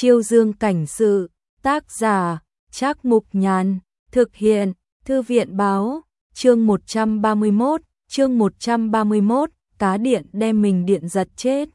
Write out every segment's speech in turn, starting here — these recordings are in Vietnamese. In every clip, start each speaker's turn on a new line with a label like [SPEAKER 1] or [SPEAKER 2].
[SPEAKER 1] Chiêu Dương cảnh sự, tác giả, Trác Mục Nhàn, thực hiện, Thư viện báo, chương 131, cá điện đem mình điện giật chết.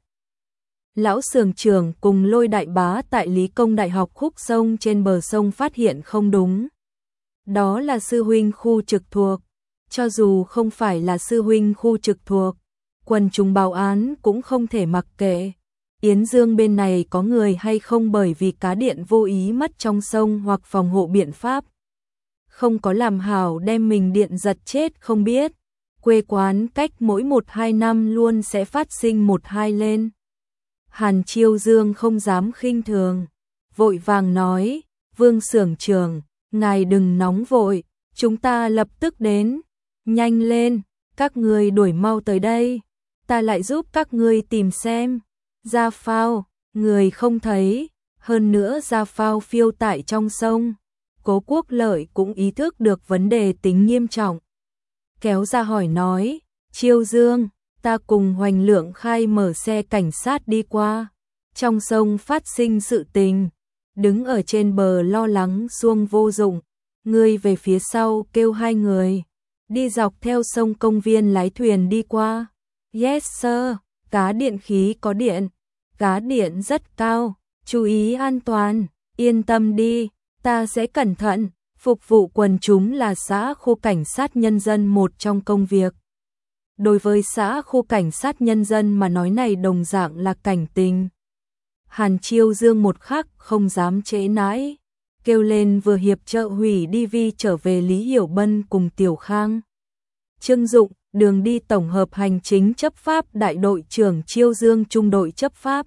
[SPEAKER 1] Lão Sường Trưởng cùng Lôi đại bá tại Lý Công Đại học khúc sông trên bờ sông phát hiện không đúng. Đó là sư huynh khu trực thuộc, cho dù không phải là sư huynh khu trực thuộc, quần chúng báo án cũng không thể mặc kệ. Yến Dương bên này có người hay không bởi vì cá điện vô ý mất trong sông hoặc phòng hộ biện pháp không có làm hảo đem mình điện giật chết không biết. Quê quán cách mỗi 1-2 năm luôn sẽ phát sinh 1-2 lên. Hàn Chiêu Dương không dám khinh thường, vội vàng nói, Vương Xưởng Trưởng, ngài đừng nóng vội, chúng ta lập tức đến, nhanh lên, các ngươi đuổi mau tới đây, ta lại giúp các ngươi tìm xem. Gia phao, người không thấy, hơn nữa gia phao phiêu tại trong sông. Cố Quốc Lợi cũng ý thức được vấn đề tính nghiêm trọng. Kéo ra hỏi nói, Chiêu Dương, ta cùng Hoành Lượng Khai mở xe cảnh sát đi qua. Trong sông phát sinh sự tình, đứng ở trên bờ lo lắng xuông vô dụng. Ngươi về phía sau kêu 2 người, đi dọc theo sông công viên lái thuyền đi qua. Yes sir, cá điện khí có điện, cá điện rất cao, chú ý an toàn, yên tâm đi, ta sẽ cẩn thận. Phục vụ quần chúng là xã khu cảnh sát nhân dân một trong công việc. Đối với xã khu cảnh sát nhân dân mà nói này đồng dạng là cảnh tình. Hàn Chiêu Dương một khắc không dám trễ nãi, kêu lên vừa hiệp trợ hủy DV trở về Lý Hiểu Bân cùng Tiểu Khang. Trương Dụng, đường đi tổng hợp hành chính chấp pháp đại đội trưởng Chiêu Dương trung đội chấp pháp.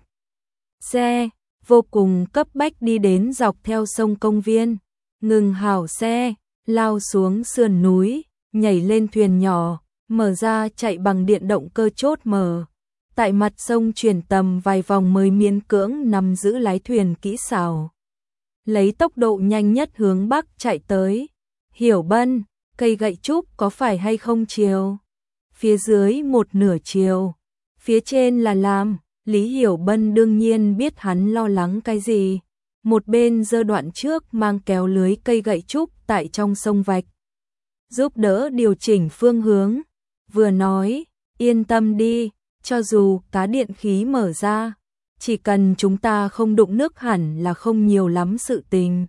[SPEAKER 1] Xe, vô cùng cấp bách đi đến dọc theo sông công viên. Ngừng hảo xe, lao xuống sườn núi, nhảy lên thuyền nhỏ, mở ra chạy bằng điện động cơ chốt mở. Tại mặt sông chuyển tầm vài vòng mới miễn cưỡng nắm giữ lái thuyền kỹ xảo. Lấy tốc độ nhanh nhất hướng bắc chạy tới. Hiểu Bân, cây gậy trúc có phải hay không chiều? Phía dưới một nửa chiều, phía trên là làm. Lý Hiểu Bân đương nhiên biết hắn lo lắng cái gì. Một bên giơ đoạn trước mang kéo lưới cây gậy trúc tại trong sông vạch, giúp đỡ điều chỉnh phương hướng, vừa nói, yên tâm đi, cho dù cá điện khí mở ra, chỉ cần chúng ta không đụng nước hẳn là không nhiều lắm sự tình.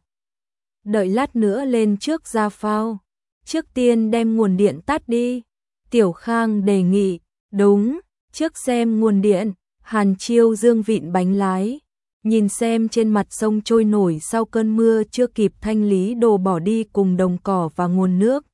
[SPEAKER 1] Đợi lát nữa lên trước ra phao, trước tiên đem nguồn điện tắt đi. Tiểu Khang đề nghị, đúng, trước xem nguồn điện. Hàn Chiêu Dương vịn bánh lái, nhìn xem trên mặt sông trôi nổi sau cơn mưa chưa kịp thanh lý đồ bỏ đi cùng đồng cỏ và nguồn nước.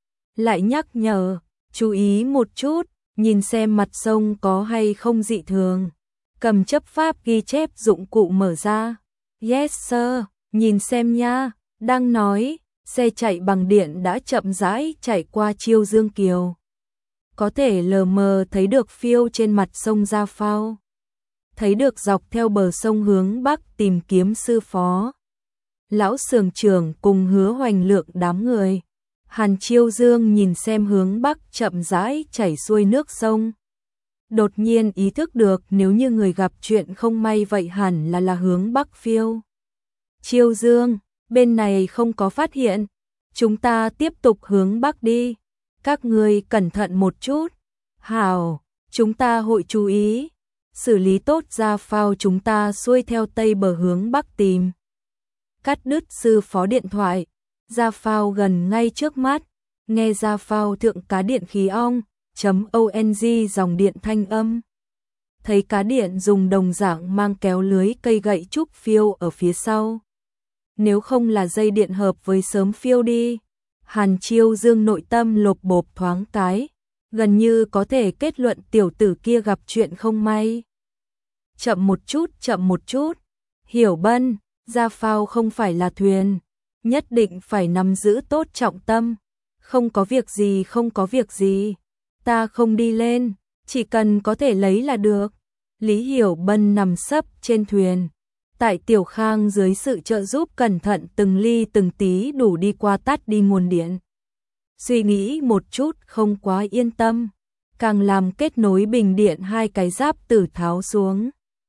[SPEAKER 1] Lại nhắc nhở, chú ý một chút, nhìn xem mặt sông có hay không dị thường. Cầm chấp pháp ghi chép dụng cụ mở ra. Yes sir, nhìn xem nha, đang nói, xe chạy bằng điện đã chậm rãi chạy qua Chiêu Dương Kiều. Có thể lờ mờ thấy được phiêu trên mặt sông ra phao. Thấy được dọc theo bờ sông hướng bắc tìm kiếm sư phó. Lão Sường Trưởng cùng Hứa Hoành Lượng đám người. Hàn Chiêu Dương nhìn xem hướng bắc chậm rãi chảy xuôi nước sông. Đột nhiên ý thức được nếu như người gặp chuyện không may vậy hẳn là hướng bắc phiêu. Chiêu Dương, bên này không có phát hiện. Chúng ta tiếp tục hướng bắc đi. Các người cẩn thận một chút. Hảo, chúng ta hội chú ý. Xử lý tốt ra phao chúng ta xuôi theo tây bờ hướng bắc tìm. Cắt đứt sư phó điện thoại. Ra phao gần ngay trước mắt. Nghe ra phao thượng cá điện khí ong.ong dòng điện thanh âm. Thấy cá điện dùng đồng dạng mang kéo lưới cây gậy trúc phiêu ở phía sau. Nếu không là dây điện hợp với sớm phiêu đi. Hàn Chiêu Dương nội tâm lột bộp thoáng cái. Gần như có thể kết luận tiểu tử kia gặp chuyện không may. Chậm một chút. Hiểu Bân, ra phao không phải là thuyền. Nhất định phải nắm giữ tốt trọng tâm. Không có việc gì. Ta không đi lên, chỉ cần có thể lấy là được. Lý Hiểu Bân nằm sấp trên thuyền. Tại Tiểu Khang dưới sự trợ giúp cẩn thận từng ly từng tí đủ đi qua tắt đi nguồn điện. Suy nghĩ một chút không quá yên tâm, càng làm kết nối bình điện 2 cái giáp tử tháo xuống.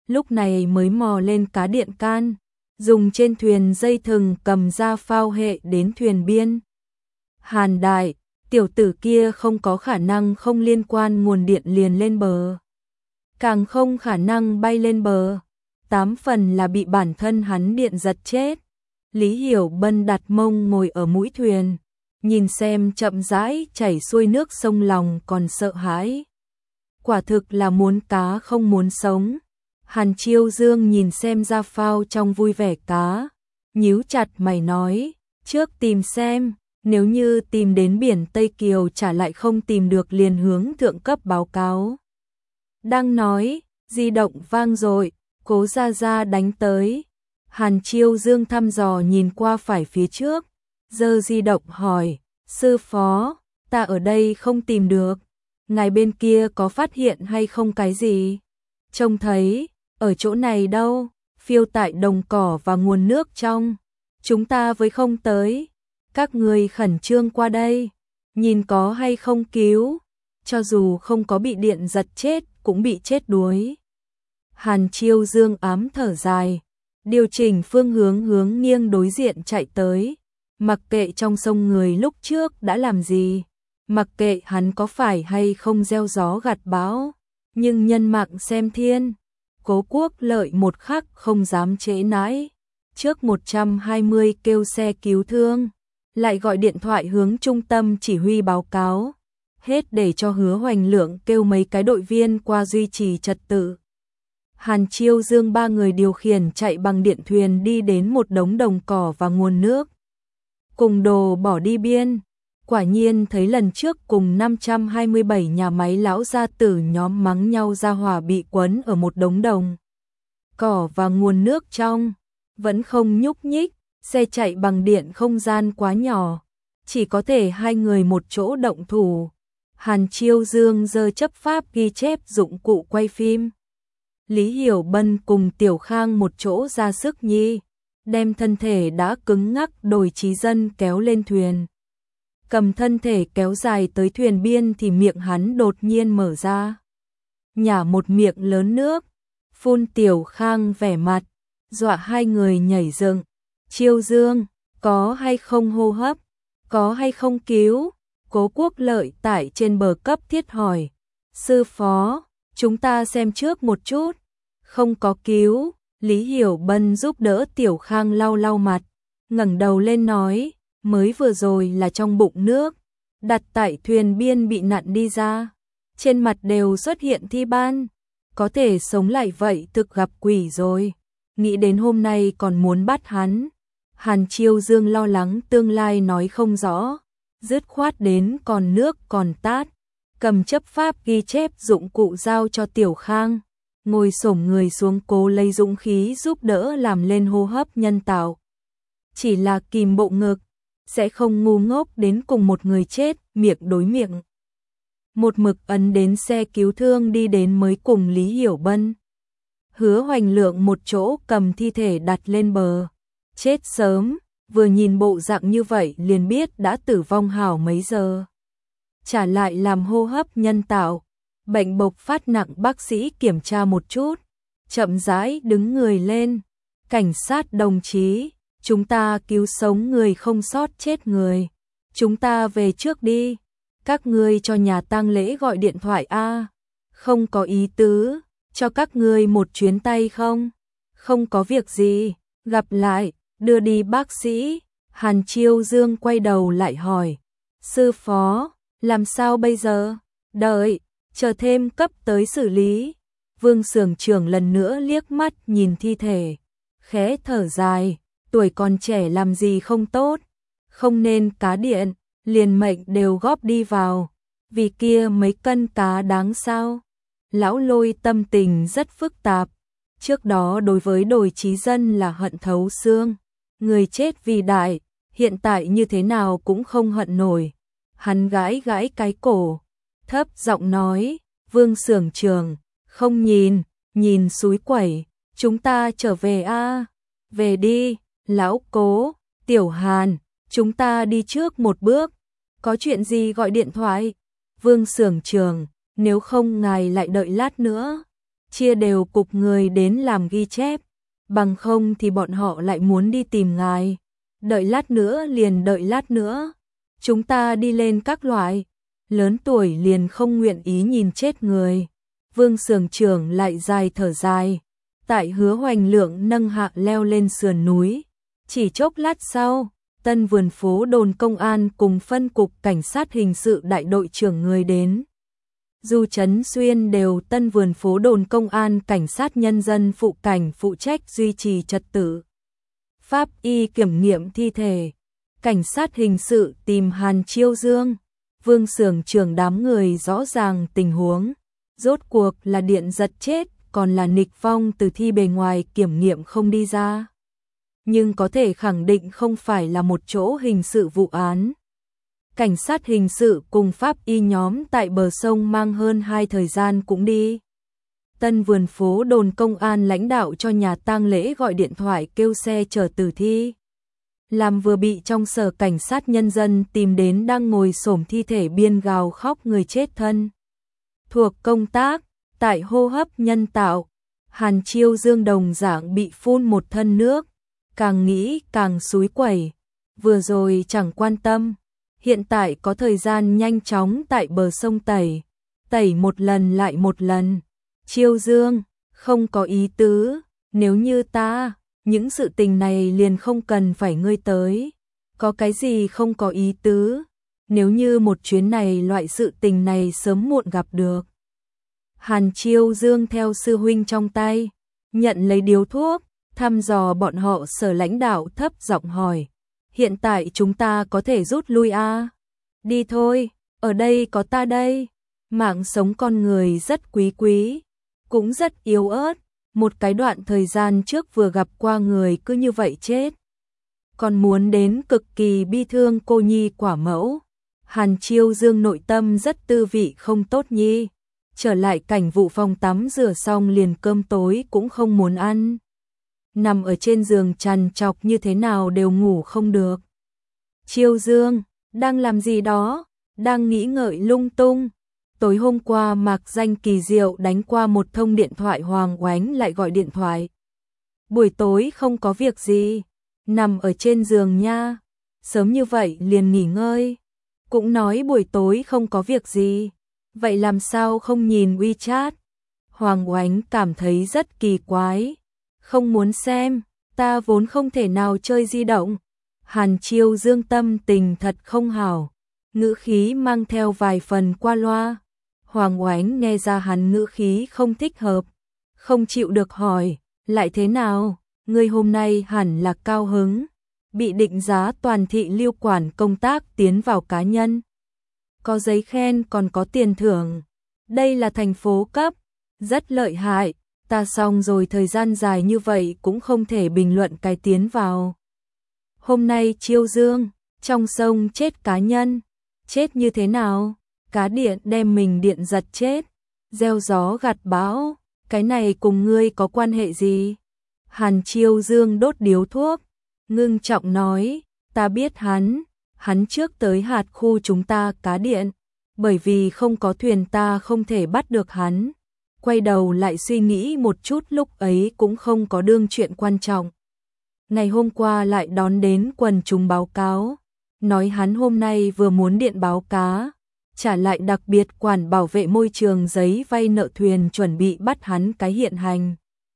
[SPEAKER 1] lúc này mới mò lên cá điện can, dùng trên thuyền dây thừng cầm ra phao hệ đến thuyền biên. Hàn Đại, tiểu tử kia không có khả năng không liên quan nguồn điện liền lên bờ. Càng không khả năng bay lên bờ, 8 phần là bị bản thân hắn điện giật chết. Lý Hiểu Bân đặt mông ngồi ở mũi thuyền, nhìn xem chậm rãi chảy xuôi nước sông lòng còn sợ hãi. Quả thực là muốn cá không muốn sống. Hàn Chiêu Dương nhìn xem ra phao trong vui vẻ cá, nhíu chặt mày nói, trước tìm xem, nếu như tìm đến biển Tây Kiều trả lại không tìm được liền hướng thượng cấp báo cáo. Đang nói, di động vang rồi, Cố Gia Gia đánh tới. Hàn Chiêu Dương thăm dò nhìn qua phải phía trước, giơ di động hỏi, sư phó, ta ở đây không tìm được, ngài bên kia có phát hiện hay không cái gì? Trông thấy, ở chỗ này đâu, phiêu tại đồng cỏ và nguồn nước trong, chúng ta với không tới, các người khẩn trương qua đây, nhìn có hay không cứu, cho dù không có bị điện giật chết cũng bị chết đuối. Hàn Chiêu Dương ám thở dài, điều chỉnh phương hướng nghiêng đối diện chạy tới, mặc kệ trong sông người lúc trước đã làm gì, mặc kệ hắn có phải hay không gieo gió gặt bão, nhưng nhân mạng xem thiên. Cố Quốc Lợi một khắc không dám trễ nãi, trước 120 kêu xe cứu thương, lại gọi điện thoại hướng trung tâm chỉ huy báo cáo, hết để cho Hứa Hoành Lượng kêu mấy cái đội viên qua duy trì trật tự. Hàn Chiêu Dương ba người điều khiển chạy bằng điện thuyền đi đến một đống đồng cỏ và nguồn nước. Cùng đồ bỏ đi biên, quả nhiên thấy lần trước cùng 527 nhà máy lão gia tử nhóm mắng nhau ra hỏa bị quấn ở một đống đồng cỏ và nguồn nước trong, vẫn không nhúc nhích, xe chạy bằng điện không gian quá nhỏ, chỉ có thể hai người một chỗ động thủ. Hàn Chiêu Dương giơ chấp pháp ghi chép dụng cụ quay phim. Lý Hiểu Bân cùng Tiểu Khang một chỗ ra sức nhi, đem thân thể đã cứng ngắc Đồi Trí Dân kéo lên thuyền. Cầm thân thể kéo dài tới thuyền biên thì miệng hắn đột nhiên mở ra. Nhả một miệng lớn nước, phun. Tiểu Khang vẻ mặt, dọa hai người nhảy dựng. Chiêu Dương, có hay không hô hấp? Có hay không cứu? Cố Quốc Lợi tại trên bờ cấp thiết hỏi. Sư phó, chúng ta xem trước một chút. Không có cứu. Lý Hiểu Bân giúp đỡ Tiểu Khang lau lau mặt, ngẩng đầu lên nói, mới vừa rồi là trong bụng nước, đặt tại thuyền biên bị nặn đi ra, trên mặt đều xuất hiện thi ban, có thể sống lại vậy thực gặp quỷ rồi, nghĩ đến hôm nay còn muốn bắt hắn. Hàn Chiêu Dương lo lắng tương lai nói không rõ, dứt khoát đến còn nước còn tát, cầm chấp pháp ghi chép dụng cụ giao cho Tiểu Khang, ngồi xổm người xuống cố lấy dũng khí giúp đỡ làm lên hô hấp nhân tạo. Chỉ là kìm bộ ngực, sẽ không ngu ngốc đến cùng một người chết miệng đối miệng. Một mực ấn đến xe cứu thương đi đến mới cùng Lý Hiểu Bân. Hứa Hoành Lượng một chỗ cầm thi thể đặt lên bờ. Chết sớm, vừa nhìn bộ dạng như vậy liền biết đã tử vong hảo mấy giờ. Trả lại làm hô hấp nhân tạo. Bệnh bộc phát nặng, bác sĩ kiểm tra một chút, chậm rãi đứng người lên. Cảnh sát đồng chí, chúng ta cứu sống người không sót chết người. Chúng ta về trước đi. Các ngươi cho nhà tang lễ gọi điện thoại a. Không có ý tứ, cho các ngươi một chuyến tay không? Không có việc gì, gặp lại, đưa đi bác sĩ. Hàn Chiêu Dương quay đầu lại hỏi, sư phó, làm sao bây giờ? Đợi, chờ thêm cấp tới xử lý. Vương xưởng trưởng lần nữa liếc mắt nhìn thi thể, khẽ thở dài, tuổi còn trẻ làm gì không tốt, không nên cá điện, liền mệnh đều góp đi vào, vì kia mấy cân cá đáng sao. Lão Lôi tâm tình rất phức tạp, trước đó đối với Đồi Trí Dân là hận thấu xương, người chết vì đại, hiện tại như thế nào cũng không hận nổi. Hắn gãi gãi cái cổ, thấp giọng nói, Vương xưởng trưởng, không nhìn, nhìn xúi quẩy, chúng ta trở về a. Về đi, lão Cố, Tiểu Hàn, chúng ta đi trước một bước, có chuyện gì gọi điện thoại. Vương xưởng trưởng, nếu không ngài lại đợi lát nữa. chia đều cục người đến làm ghi chép, bằng không thì bọn họ lại muốn đi tìm ngài. Đợi lát nữa liền đợi lát nữa. Chúng ta đi lên các loại, lớn tuổi liền không nguyện ý nhìn chết người. Vương Xưởng trưởng lại dài thở dài, tại Hứa Hoành Lượng nâng hạ leo lên sườn núi. Chỉ chốc lát sau, Tân Vườn Phố đồn công an cùng phân cục cảnh sát hình sự đại đội trưởng người đến. Du Trấn Xuyên đều Tân Vườn Phố đồn công an cảnh sát nhân dân phụ cảnh phụ trách duy trì trật tự. Pháp y kiểm nghiệm thi thể, cảnh sát hình sự tìm Hàn Chiêu Dương. Vương Xưởng trưởng đám người rõ ràng tình huống, rốt cuộc là điện giật chết, còn là nghịch phong từ thi bề ngoài kiểm nghiệm không đi ra. Nhưng có thể khẳng định không phải là một chỗ hình sự vụ án. Cảnh sát hình sự cùng pháp y nhóm tại bờ sông mang hơn 2 thời gian cũng đi. Tân Vườn Phố đồn công an lãnh đạo cho nhà tang lễ gọi điện thoại kêu xe chở tử thi. Làm vừa bị trong sở cảnh sát nhân dân tìm đến đang ngồi xổm thi thể biên gào khóc người chết thân. Thuộc công tác, tại hô hấp nhân tạo, Hàn Chiêu Dương đồng dạng bị phun một thân nước, càng nghĩ càng xúi quẩy, vừa rồi chẳng quan tâm, hiện tại có thời gian nhanh chóng tại bờ sông tẩy một lần lại một lần. Chiêu Dương, không có ý tứ, nếu như ta, những sự tình này liền không cần phải ngươi tới. Có cái gì không có ý tứ, nếu như một chuyến này loại sự tình này sớm muộn gặp được. Hàn Chiêu Dương theo sư huynh trong tay, nhận lấy điếu thuốc, thăm dò bọn họ sở lãnh đạo thấp giọng hỏi. Hiện tại chúng ta có thể rút lui à? Đi thôi, ở đây có ta đây. Mạng sống con người rất quý, cũng rất yếu ớt. Một cái đoạn thời gian trước vừa gặp qua người cứ như vậy chết. Còn muốn đến cực kỳ bi thương cô nhi quả mẫu. Hàn Chiêu Dương nội tâm rất tư vị không tốt nhi. Trở lại cảnh vụ phòng tắm rửa xong liền cơm tối cũng không muốn ăn. Nằm ở trên giường trằn trọc như thế nào đều ngủ không được. Chiêu Dương, đang làm gì đó? Đang nghĩ ngợi lung tung. Tối hôm qua Mạc Danh kỳ diệu đánh qua một thông điện thoại, Hoàng Oánh lại gọi điện thoại. Buổi tối không có việc gì, nằm ở trên giường nha. Sớm như vậy liền nghỉ ngơi. Cũng nói buổi tối không có việc gì. Vậy làm sao không nhìn WeChat? Hoàng Oánh cảm thấy rất kỳ quái. Không muốn xem, ta vốn không thể nào chơi di động. Hàn Chiêu Dương tâm tình thật không hảo, ngữ khí mang theo vài phần qua loa. Hoàng Oánh nghe ra hắn ngữ khí không thích hợp, không chịu được hỏi, lại thế nào, ngươi hôm nay hẳn là cao hứng, bị định giá toàn thị lưu quản công tác tiến vào cá nhân. Có giấy khen còn có tiền thưởng, đây là thành phố cấp, rất lợi hại, ta xong rồi thời gian dài như vậy cũng không thể bình luận cái tiến vào. Hôm nay Chiêu Dương, trong sông chết cá nhân, chết như thế nào? Cá điện đem mình điện giật chết, gieo gió gặt bão, cái này cùng ngươi có quan hệ gì? Hàn Chiêu Dương đốt điếu thuốc, ngưng trọng nói, ta biết hắn trước tới hạt khu chúng ta cá điện, bởi vì không có thuyền ta không thể bắt được hắn. Quay đầu lại suy nghĩ một chút lúc ấy cũng không có đương chuyện quan trọng. Ngày hôm qua lại đón đến quần chúng báo cáo, nói hắn hôm nay vừa muốn điện báo cá, trả lại đặc biệt quản bảo vệ môi trường giấy vay nợ thuyền chuẩn bị bắt hắn cái hiện hành.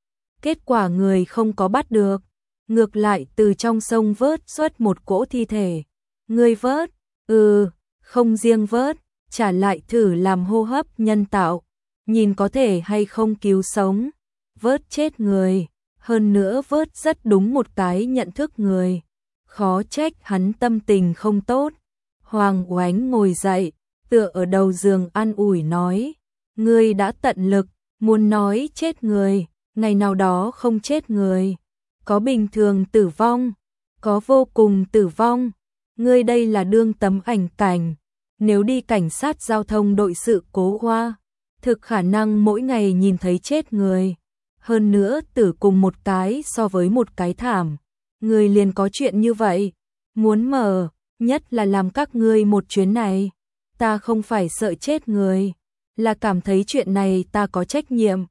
[SPEAKER 1] Kết quả người không có bắt được, ngược lại từ trong sông vớt xuất một cỗ thi thể. Người vớt? Không riêng vớt, trả lại thử làm hô hấp nhân tạo, nhìn có thể hay không cứu sống. Vớt chết người, hơn nữa vớt rất đúng một cái nhận thức người. Khó trách hắn tâm tình không tốt. Hoàng Oánh ngồi dậy, tựa ở đầu giường an ủi nói, ngươi đã tận lực, muốn nói chết người, ngày nào đó không chết người. Có bình thường tử vong, có vô cùng tử vong. Ngươi đây là đương tấm ảnh cảnh, nếu đi cảnh sát giao thông đội sự cố qua, thực khả năng mỗi ngày nhìn thấy chết người. Hơn nữa tử cùng một cái so với một cái thảm. Người liền có chuyện như vậy, muốn mở, nhất là làm các ngươi một chuyến này. Ta không phải sợ chết người, là cảm thấy chuyện này ta có trách nhiệm.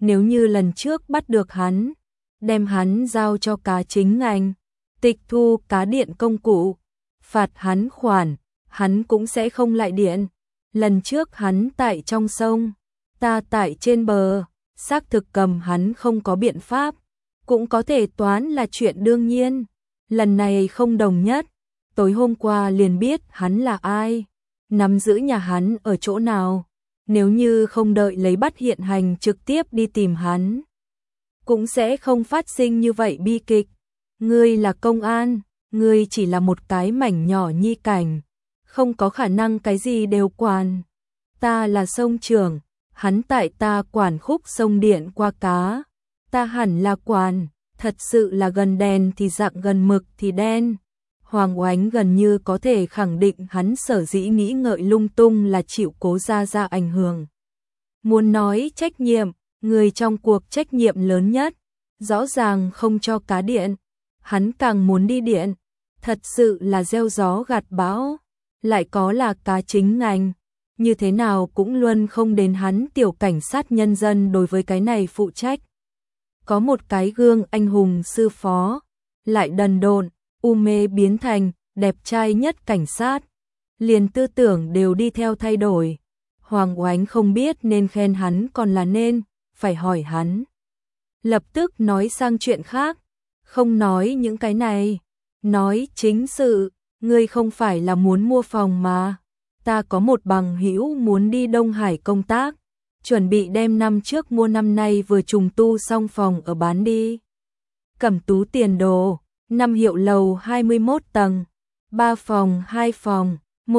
[SPEAKER 1] Nếu như lần trước bắt được hắn, đem hắn giao cho cá chính ngành, tịch thu cá điện công cụ, phạt hắn khoản, hắn cũng sẽ không lại điện. Lần trước hắn tại trong sông, ta tại trên bờ, xác thực cầm hắn không có biện pháp, cũng có thể toán là chuyện đương nhiên. Lần này không đồng nhất, tối hôm qua liền biết hắn là ai, nắm giữ nhà hắn ở chỗ nào. Nếu như không đợi lấy bắt hiện hành trực tiếp đi tìm hắn, cũng sẽ không phát sinh như vậy bi kịch. Ngươi là công an, ngươi chỉ là một cái mảnh nhỏ nhi cảnh, không có khả năng cái gì đều quản. Ta là sông trưởng, hắn tại ta quản khúc sông điện qua cá, ta hẳn là quản, thật sự là gần đèn thì dạng gần mực thì đen. Hoàng Oánh gần như có thể khẳng định hắn sở dĩ nghĩ ngợi lung tung là chịu Cố Gia Gia ảnh hưởng. Muốn nói trách nhiệm, người trong cuộc trách nhiệm lớn nhất, rõ ràng không cho cá điện, hắn càng muốn đi điện, thật sự là gieo gió gặt bão, lại có là cá chính ngành, như thế nào cũng luôn không đến hắn tiểu cảnh sát nhân dân đối với cái này phụ trách. Có một cái gương anh hùng sư phó, lại đần độn, u mê biến thành đẹp trai nhất cảnh sát, liền tư tưởng đều đi theo thay đổi. Hoàng Oánh không biết nên khen hắn còn là nên phải hỏi hắn. Lập tức nói sang chuyện khác, không nói những cái này, nói chính sự. Ngươi không phải là muốn mua phòng mà, ta có một bằng hữu muốn đi Đông Hải công tác, chuẩn bị đem năm trước mua năm nay vừa trùng tu xong phòng ở bán đi. Cẩm Tú Tiền Đồ, 5 hiệu lầu 21 tầng, 3 phòng 2 phòng,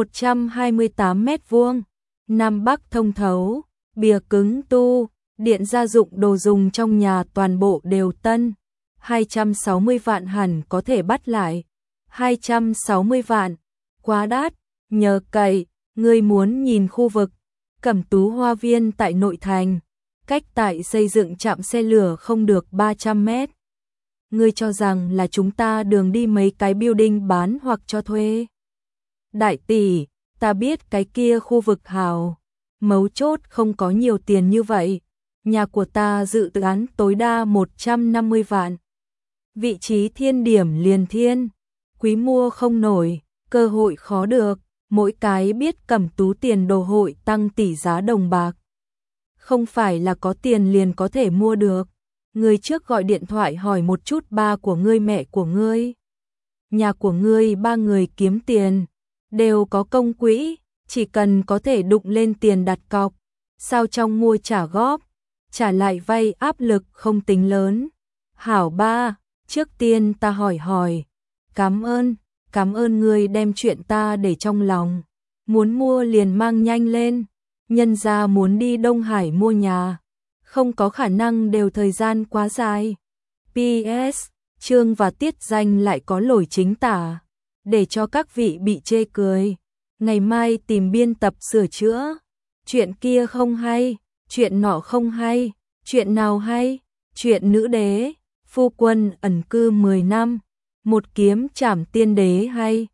[SPEAKER 1] 128 mét vuông, Nam Bắc thông thấu, bìa cứng tu, điện gia dụng đồ dùng trong nhà toàn bộ đều tân, 260 vạn hẳn có thể bắt lại. 260 vạn, quá đắt, nhờ cậy, ngươi muốn nhìn khu vực Cẩm Tú Hoa Viên tại nội thành, cách tại xây dựng trạm xe lửa không được 300 mét. Ngươi cho rằng là chúng ta đường đi mấy cái building bán hoặc cho thuê. Đại tỷ, ta biết cái kia khu vực hào, mấu chốt không có nhiều tiền như vậy, nhà của ta dự án tối đa 150 vạn. Vị trí thiên điểm liền thiên. Quý mua không nổi, cơ hội khó được, mỗi cái biết Cẩm Tú Tiền Đồ hội tăng tỷ giá đồng bạc. Không phải là có tiền liền có thể mua được. Ngươi trước gọi điện thoại hỏi một chút ba của ngươi mẹ của ngươi. Nhà của ngươi ba người kiếm tiền, đều có công quỹ, chỉ cần có thể đụng lên tiền đặt cọc, sao trong mua trả góp, trả lại vay áp lực không tính lớn. Hảo ba, trước tiên ta hỏi. Cảm ơn ngươi đem chuyện ta để trong lòng. Muốn mua liền mang nhanh lên. Nhân gia muốn đi Đông Hải mua nhà, không có khả năng đều thời gian quá dài. PS, chương và tiết danh lại có lỗi chính tả, để cho các vị bị chê cười. Ngày mai tìm biên tập sửa chữa. Chuyện kia không hay, chuyện nọ không hay, chuyện nào hay? Chuyện nữ đế, phu quân ẩn cư 10 năm. Một kiếm trảm tiên đế hay,